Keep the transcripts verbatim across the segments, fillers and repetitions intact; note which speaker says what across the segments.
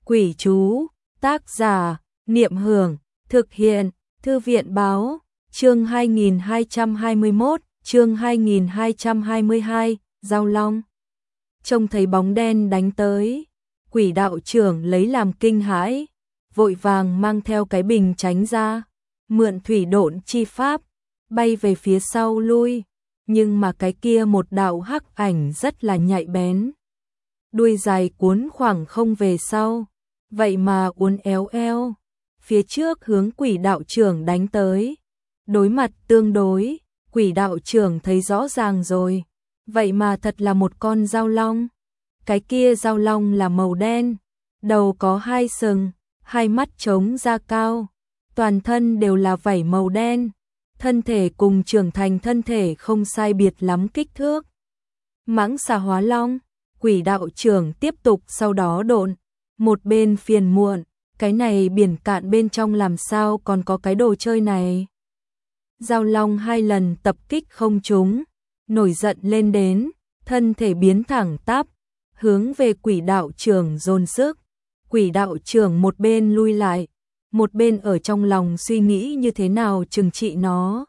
Speaker 1: Quỷ chú, tác giả, Niệm Hưởng, thực hiện, Thư viện báo, chương hai nghìn hai trăm hai mươi mốt, chương hai nghìn hai trăm hai mươi hai, Giao Long. Trông thấy bóng đen đánh tới, quỷ đạo trưởng lấy làm kinh hãi, vội vàng mang theo cái bình tránh ra, mượn thủy độn chi pháp, bay về phía sau lui, nhưng mà cái kia một đạo hắc ảnh rất là nhạy bén. Đuôi dài cuốn khoảng không về sau, vậy mà uốn éo eo, phía trước hướng quỷ đạo trưởng đánh tới. Đối mặt tương đối, quỷ đạo trưởng thấy rõ ràng rồi, vậy mà thật là một con dao long. Cái kia dao long là màu đen, đầu có hai sừng, hai mắt trống ra cao, toàn thân đều là vảy màu đen, thân thể cùng trưởng thành thân thể không sai biệt lắm kích thước. Mãng xà hóa long, quỷ đạo trưởng tiếp tục sau đó độn, một bên phiền muộn, cái này biển cạn bên trong làm sao còn có cái đồ chơi này. Dao long hai lần tập kích không trúng, nổi giận lên đến, thân thể biến thẳng tắp, hướng về quỷ đạo trưởng dồn sức. Quỷ đạo trưởng một bên lui lại, một bên ở trong lòng suy nghĩ như thế nào trừng trị nó.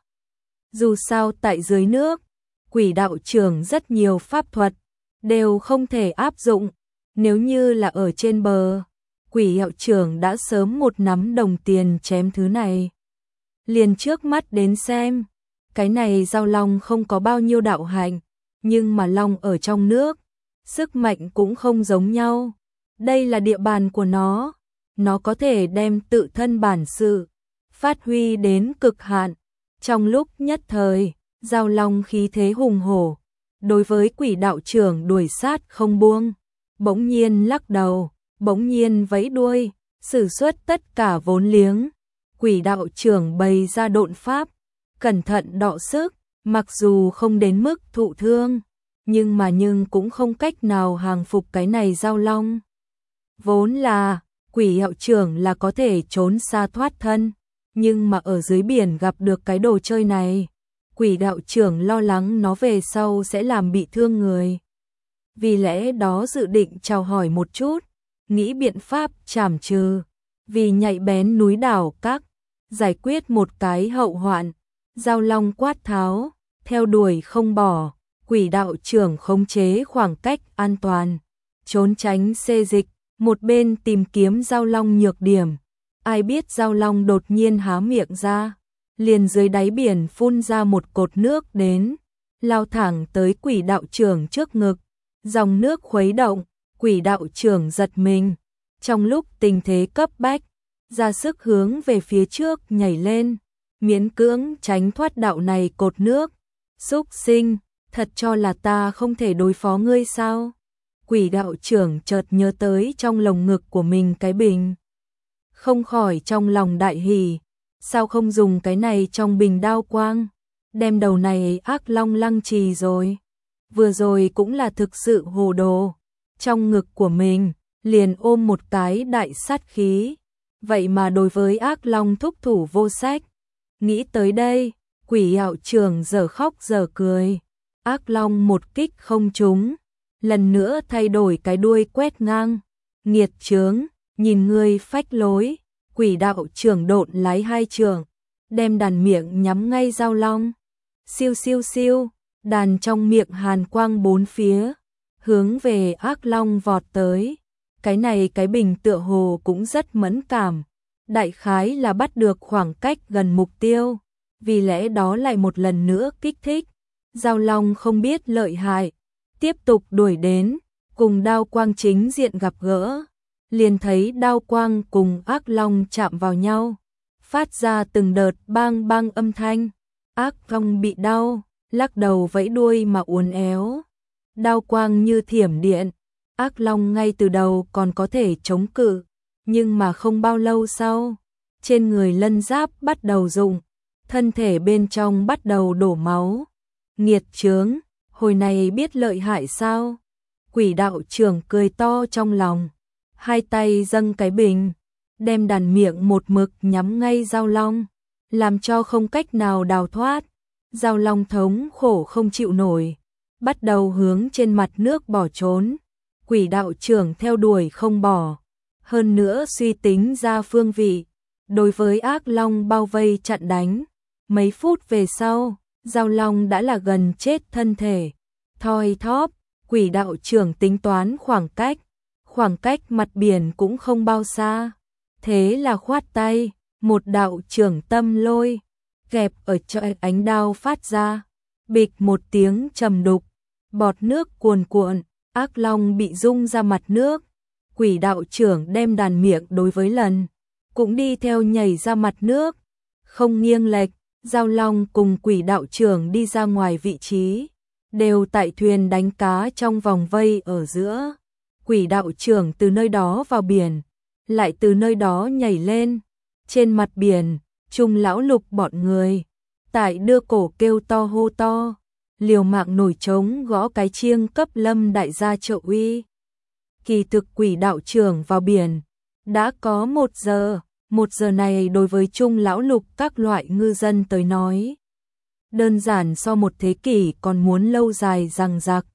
Speaker 1: Dù sao tại dưới nước, quỷ đạo trưởng rất nhiều pháp thuật đều không thể áp dụng, nếu như là ở trên bờ, quỷ đạo trưởng đã sớm một nắm đồng tiền chém thứ này. Liền trước mắt đến xem, cái này dao long không có bao nhiêu đạo hạnh, nhưng mà long ở trong nước, sức mạnh cũng không giống nhau. Đây là địa bàn của nó, nó có thể đem tự thân bản sự phát huy đến cực hạn. Trong lúc nhất thời, dao long khí thế hùng hổ, đối với quỷ đạo trưởng đuổi sát không buông, bỗng nhiên lắc đầu, bỗng nhiên vẫy đuôi, sử xuất tất cả vốn liếng. Quỷ đạo trưởng bày ra độn pháp, cẩn thận đọ sức, mặc dù không đến mức thụ thương, nhưng mà nhưng cũng không cách nào hàng phục cái này dao long. Vốn là, quỷ đạo trưởng là có thể trốn xa thoát thân, nhưng mà ở dưới biển gặp được cái đồ chơi này, quỷ đạo trưởng lo lắng nó về sau sẽ làm bị thương người. Vì lẽ đó dự định chào hỏi một chút, nghĩ biện pháp trảm trừ, vì nhạy bén núi đảo các, giải quyết một cái hậu hoạn. Dao long quát tháo, theo đuổi không bỏ, quỷ đạo trưởng khống chế khoảng cách an toàn, trốn tránh xê dịch, một bên tìm kiếm dao long nhược điểm. Ai biết dao long đột nhiên há miệng ra, liền dưới đáy biển phun ra một cột nước đến, lao thẳng tới quỷ đạo trưởng trước ngực. Dòng nước khuấy động, quỷ đạo trưởng giật mình, trong lúc tình thế cấp bách, ra sức hướng về phía trước nhảy lên, miễn cưỡng tránh thoát đạo này cột nước. Súc sinh, thật cho là ta không thể đối phó ngươi sao? Quỷ đạo trưởng chợt nhớ tới trong lồng ngực của mình cái bình, không khỏi trong lòng đại hỉ, sao không dùng cái này trong bình đao quang, đem đầu này ác long lăng trì rồi. Vừa rồi cũng là thực sự hồ đồ, trong ngực của mình liền ôm một cái đại sát khí, vậy mà đối với ác long thúc thủ vô sách. Nghĩ tới đây, quỷ đạo trưởng dở khóc dở cười, ác long một kích không trúng, lần nữa thay đổi cái đuôi quét ngang. Nghiệt chướng, nhìn ngươi phách lối. Quỷ đạo trưởng độn lái hai trường, đem đàn miệng nhắm ngay dao long. Siêu siêu siêu, đàn trong miệng hàn quang bốn phía, hướng về ác long vọt tới. Cái này cái bình tựa hồ cũng rất mẫn cảm, đại khái là bắt được khoảng cách gần mục tiêu, vì lẽ đó lại một lần nữa kích thích. Dao long không biết lợi hại, tiếp tục đuổi đến, cùng đao quang chính diện gặp gỡ, liền thấy đao quang cùng ác long chạm vào nhau, phát ra từng đợt bang bang âm thanh. Ác long bị đau, lắc đầu vẫy đuôi mà uốn éo, đao quang như thiểm điện. Ác long ngay từ đầu còn có thể chống cự, nhưng mà không bao lâu sau, trên người lân giáp bắt đầu rụng, thân thể bên trong bắt đầu đổ máu. Nghiệt chướng, hồi này biết lợi hại sao? Quỷ đạo trưởng cười to trong lòng, hai tay dâng cái bình, đem đàn miệng một mực nhắm ngay dao long, làm cho không cách nào đào thoát. Dao long thống khổ không chịu nổi, bắt đầu hướng trên mặt nước bỏ trốn. Quỷ đạo trưởng theo đuổi không bỏ, hơn nữa suy tính ra phương vị, đối với ác long bao vây chặn đánh. Mấy phút về sau, Giao Long đã là gần chết thân thể, thoi thóp, quỷ đạo trưởng tính toán khoảng cách, khoảng cách mặt biển cũng không bao xa. Thế là khoát tay, một đạo trưởng tâm lôi, kẹp ở chỗ ánh đao phát ra, bịch một tiếng trầm đục, bọt nước cuồn cuộn, ác long bị rung ra mặt nước. Quỷ đạo trưởng đem đàn miệng đối với lần, cũng đi theo nhảy ra mặt nước, không nghiêng lệch. Giao Long cùng quỷ đạo trưởng đi ra ngoài vị trí, đều tại thuyền đánh cá trong vòng vây ở giữa. Quỷ đạo trưởng từ nơi đó vào biển, lại từ nơi đó nhảy lên. Trên mặt biển, Trung lão Lục bọn người, tại đưa cổ kêu to hô to, liều mạng nổi trống gõ cái chiêng cấp Lâm đại gia trợ uy. Kỳ thực quỷ đạo trưởng vào biển, đã có một giờ. Một giờ này đối với Trung lão Lục các loại ngư dân tới nói, đơn giản so một thế kỷ còn muốn lâu dài dằng dặc.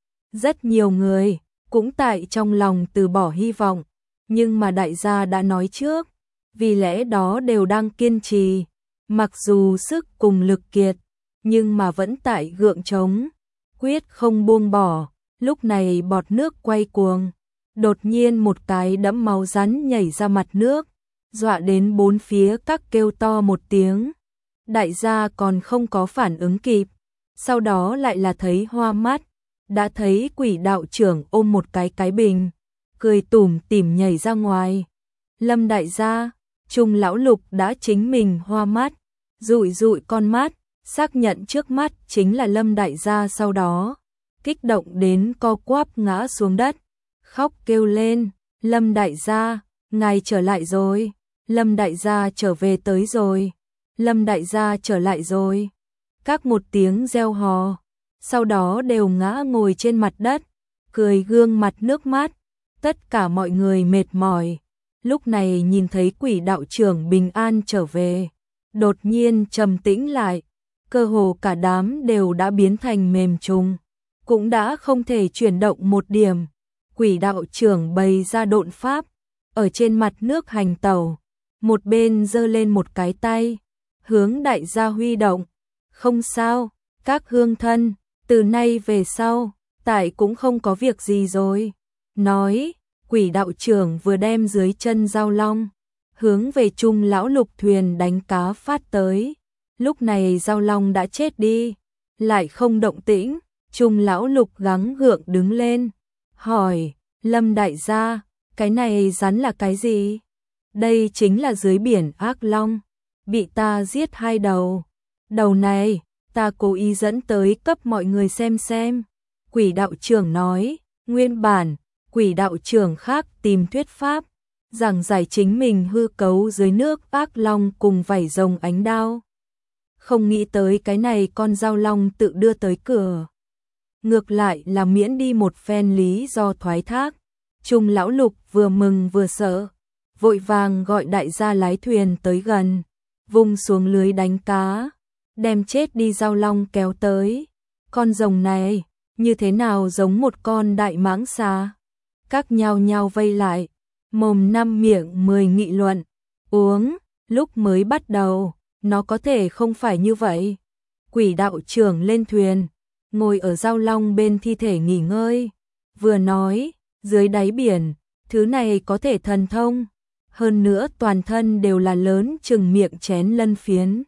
Speaker 1: Rất nhiều người cũng tại trong lòng từ bỏ hy vọng, nhưng mà đại gia đã nói trước, vì lẽ đó đều đang kiên trì, mặc dù sức cùng lực kiệt, nhưng mà vẫn tại gượng chống, quyết không buông bỏ. Lúc này bọt nước quay cuồng, đột nhiên một cái đẫm máu rắn nhảy ra mặt nước, dọa đến bốn phía các kêu to một tiếng. Đại gia còn không có phản ứng kịp, sau đó lại là thấy hoa mắt, đã thấy quỷ đạo trưởng ôm một cái cái bình, cười tủm tỉm nhảy ra ngoài. Lâm đại gia, Trung lão Lục đã chính mình hoa mắt, dụi dụi con mắt, xác nhận trước mắt chính là Lâm đại gia, sau đó kích động đến co quắp ngã xuống đất, khóc kêu lên, Lâm đại gia, ngài trở lại rồi. Lâm đại gia trở về tới rồi, Lâm đại gia trở lại rồi. Các một tiếng reo hò, sau đó đều ngã ngồi trên mặt đất, cười gương mặt nước mắt. Tất cả mọi người mệt mỏi, lúc này nhìn thấy quỷ đạo trưởng bình an trở về, đột nhiên trầm tĩnh lại, cơ hồ cả đám đều đã biến thành mềm trùng, cũng đã không thể chuyển động một điểm. Quỷ đạo trưởng bày ra độn pháp, ở trên mặt nước hành tẩu, một bên giơ lên một cái tay, hướng đại gia huy động. Không sao, các hương thân, từ nay về sau, tại cũng không có việc gì rồi. Nói, quỷ đạo trưởng vừa đem dưới chân Giao Long, hướng về Trung lão Lục thuyền đánh cá phát tới. Lúc này Giao Long đã chết đi, lại không động tĩnh. Trung lão Lục gắng gượng đứng lên, hỏi, Lâm đại gia, cái này rắn là cái gì? Đây chính là dưới biển ác long, bị ta giết hai đầu. Đầu này, ta cố ý dẫn tới cấp mọi người xem xem. Quỷ đạo trưởng nói, nguyên bản, quỷ đạo trưởng khác tìm thuyết pháp, giảng giải chính mình hư cấu dưới nước ác long cùng vảy rồng ánh đao. Không nghĩ tới cái này con Giao Long tự đưa tới cửa. Ngược lại là miễn đi một phen lý do thoái thác. Trung lão Lục vừa mừng vừa sợ, vội vàng gọi đại gia lái thuyền tới gần, vung xuống lưới đánh cá, đem chết đi Giao Long kéo tới. Con rồng này, như thế nào giống một con đại mãng xà? Các nhao nhao vây lại, mồm năm miệng mười nghị luận, uống, lúc mới bắt đầu, nó có thể không phải như vậy. Quỷ đạo trưởng lên thuyền, ngồi ở Giao Long bên thi thể nghỉ ngơi, vừa nói, dưới đáy biển, thứ này có thể thần thông, hơn nữa toàn thân đều là lớn chừng miệng chén lân phiến.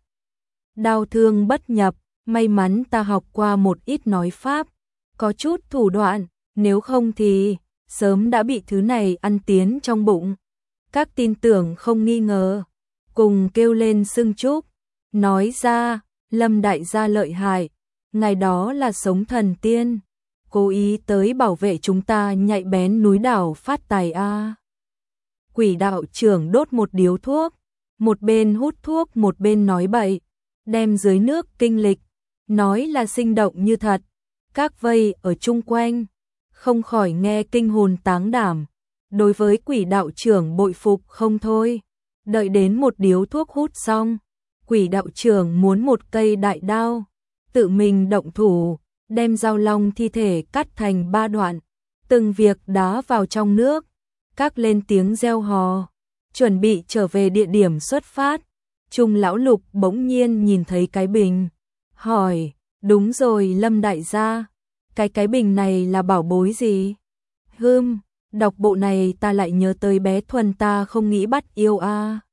Speaker 1: Đao thương bất nhập, may mắn ta học qua một ít nói pháp, có chút thủ đoạn, nếu không thì sớm đã bị thứ này ăn tiến trong bụng. Các tin tưởng không nghi ngờ, cùng kêu lên xưng chúc, nói ra, Lâm đại gia lợi hại, ngài đó là sống thần tiên, cố ý tới bảo vệ chúng ta nhạy bén núi đảo phát tài a. Quỷ đạo trưởng đốt một điếu thuốc, một bên hút thuốc một bên nói bậy, đem dưới nước kinh lịch, nói là sinh động như thật. Các vây ở chung quanh, không khỏi nghe kinh hồn táng đảm, đối với quỷ đạo trưởng bội phục không thôi. Đợi đến một điếu thuốc hút xong, quỷ đạo trưởng muốn một cây đại đao, tự mình động thủ, đem Giao Long thi thể cắt thành ba đoạn, từng việc đá vào trong nước. các lên tiếng reo hò, chuẩn bị trở về địa điểm xuất phát. Trung lão Lục bỗng nhiên nhìn thấy cái bình, hỏi, đúng rồi Lâm đại gia, cái cái bình này là bảo bối gì? Hưm, đọc bộ này ta lại nhớ tới bé Thuần ta không nghĩ bắt yêu a. À.